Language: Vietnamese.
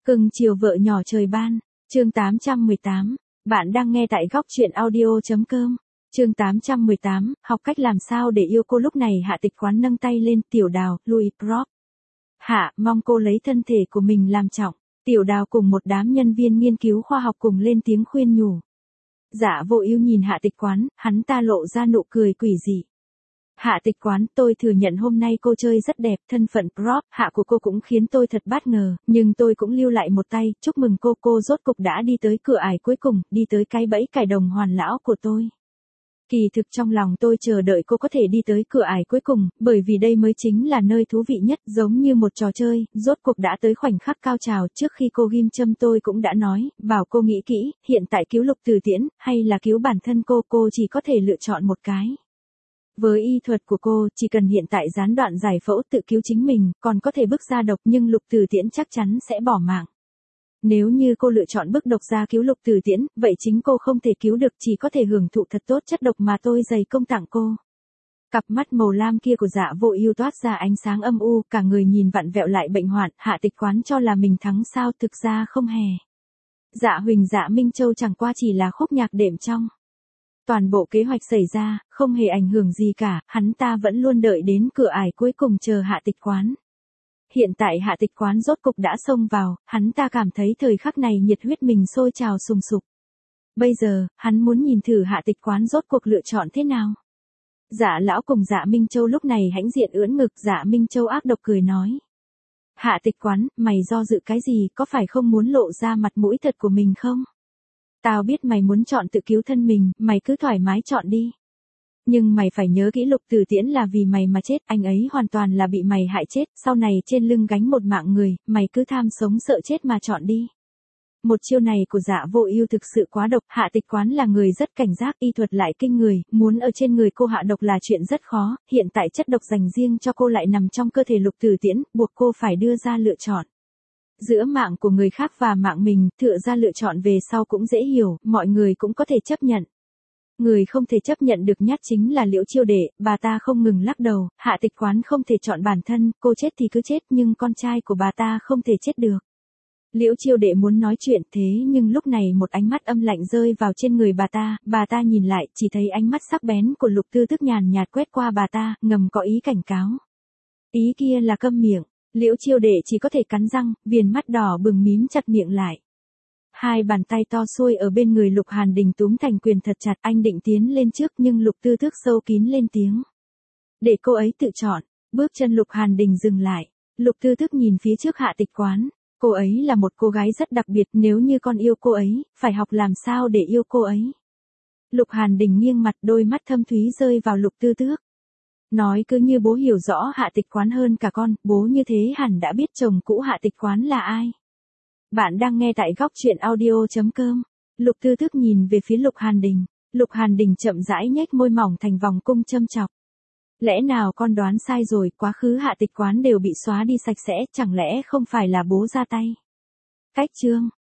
Cưng chiều vợ nhỏ trời ban, chương 818, bạn đang nghe tại góc truyện audio.com. Chương 818, học cách làm sao để yêu cô. Lúc này Hạ Tịch Quán nâng tay lên. Tiểu Đào, Louis Prop. Hạ, mong cô lấy thân thể của mình làm trọng. Tiểu Đào cùng một đám nhân viên nghiên cứu khoa học cùng lên tiếng khuyên nhủ. Dạ Vô Ưu nhìn Hạ Tịch Quán, hắn ta lộ ra nụ cười quỷ dị. Hạ Tịch Quán, tôi thừa nhận hôm nay cô chơi rất đẹp, thân phận prop, hạ của cô cũng khiến tôi thật bất ngờ, nhưng tôi cũng lưu lại một tay, chúc mừng cô rốt cục đã đi tới cửa ải cuối cùng, đi tới cái bẫy cài đồng hoàn lão của tôi. Kỳ thực trong lòng tôi chờ đợi cô có thể đi tới cửa ải cuối cùng, bởi vì đây mới chính là nơi thú vị nhất, giống như một trò chơi, rốt cuộc đã tới khoảnh khắc cao trào. Trước khi cô ghim châm tôi cũng đã nói, bảo cô nghĩ kỹ, hiện tại cứu Lục Từ Tiễn, hay là cứu bản thân cô chỉ có thể lựa chọn một cái. Với y thuật của cô, chỉ cần hiện tại gián đoạn giải phẫu tự cứu chính mình, còn có thể bức ra độc, nhưng Lục Từ Tiễn chắc chắn sẽ bỏ mạng. Nếu như cô lựa chọn bức độc ra cứu Lục Từ Tiễn, vậy chính cô không thể cứu được, chỉ có thể hưởng thụ thật tốt chất độc mà tôi dày công tặng cô. Cặp mắt màu lam kia của Dạ Vô Ưu toát ra ánh sáng âm u, cả người nhìn vặn vẹo lại bệnh hoạn. Hạ Tịch Quán cho là mình thắng sao, thực ra không hề. Dạ Huỳnh Dạ Minh Châu chẳng qua chỉ là khúc nhạc đệm trong. Toàn bộ kế hoạch xảy ra, không hề ảnh hưởng gì cả, hắn ta vẫn luôn đợi đến cửa ải cuối cùng chờ Hạ Tịch Quán. Hiện tại Hạ Tịch Quán rốt cục đã xông vào, hắn ta cảm thấy thời khắc này nhiệt huyết mình sôi trào sùng sục. Bây giờ, hắn muốn nhìn thử Hạ Tịch Quán rốt cuộc lựa chọn thế nào. Dạ Lão cùng Dạ Minh Châu lúc này hãnh diện ưỡn ngực. Dạ Minh Châu ác độc cười nói. Hạ Tịch Quán, mày do dự cái gì, có phải không muốn lộ ra mặt mũi thật của mình không? Tao biết mày muốn chọn tự cứu thân mình, mày cứ thoải mái chọn đi. Nhưng mày phải nhớ kỹ Lục Từ Tiễn là vì mày mà chết, anh ấy hoàn toàn là bị mày hại chết, sau này trên lưng gánh một mạng người, mày cứ tham sống sợ chết mà chọn đi. Một chiêu này của Dạ Vô Ưu thực sự quá độc. Hạ Tịch Quán là người rất cảnh giác, y thuật lại kinh người, muốn ở trên người cô hạ độc là chuyện rất khó, hiện tại chất độc dành riêng cho cô lại nằm trong cơ thể Lục Từ Tiễn, buộc cô phải đưa ra lựa chọn. Giữa mạng của người khác và mạng mình, tựa ra lựa chọn về sau cũng dễ hiểu, mọi người cũng có thể chấp nhận. Người không thể chấp nhận được nhất chính là Liễu Chiêu Đệ, bà ta không ngừng lắc đầu. Hạ Tịch Quán không thể chọn bản thân, cô chết thì cứ chết, nhưng con trai của bà ta không thể chết được. Liễu Chiêu Đệ muốn nói chuyện thế nhưng lúc này một ánh mắt âm lạnh rơi vào trên người bà ta nhìn lại, chỉ thấy ánh mắt sắc bén của Lục Tư Tức nhàn nhạt quét qua bà ta, ngầm có ý cảnh cáo. Ý kia là câm miệng. Liễu Chiêu Đệ chỉ có thể cắn răng, viền mắt đỏ bừng mím chặt miệng lại. Hai bàn tay to xuôi ở bên người Lục Hàn Đình túm thành quyền thật chặt, anh định tiến lên trước nhưng Lục Tư Tước sâu kín lên tiếng. Để cô ấy tự chọn. Bước chân Lục Hàn Đình dừng lại. Lục Tư Tước nhìn phía trước Hạ Tịch Quán. Cô ấy là một cô gái rất đặc biệt, nếu như con yêu cô ấy, phải học làm sao để yêu cô ấy. Lục Hàn Đình nghiêng mặt, đôi mắt thâm thúy rơi vào Lục Tư Tước. Nói cứ như bố hiểu rõ Hạ Tịch Quán hơn cả con, bố như thế hẳn đã biết chồng cũ Hạ Tịch Quán là ai. Bạn đang nghe tại góc truyện audio.com. Lục Tư Tước nhìn về phía Lục Hàn Đình. Lục Hàn Đình chậm rãi nhếch môi mỏng thành vòng cung châm chọc. Lẽ nào con đoán sai rồi, quá khứ Hạ Tịch Quán đều bị xóa đi sạch sẽ, chẳng lẽ không phải là bố ra tay? Cách chương.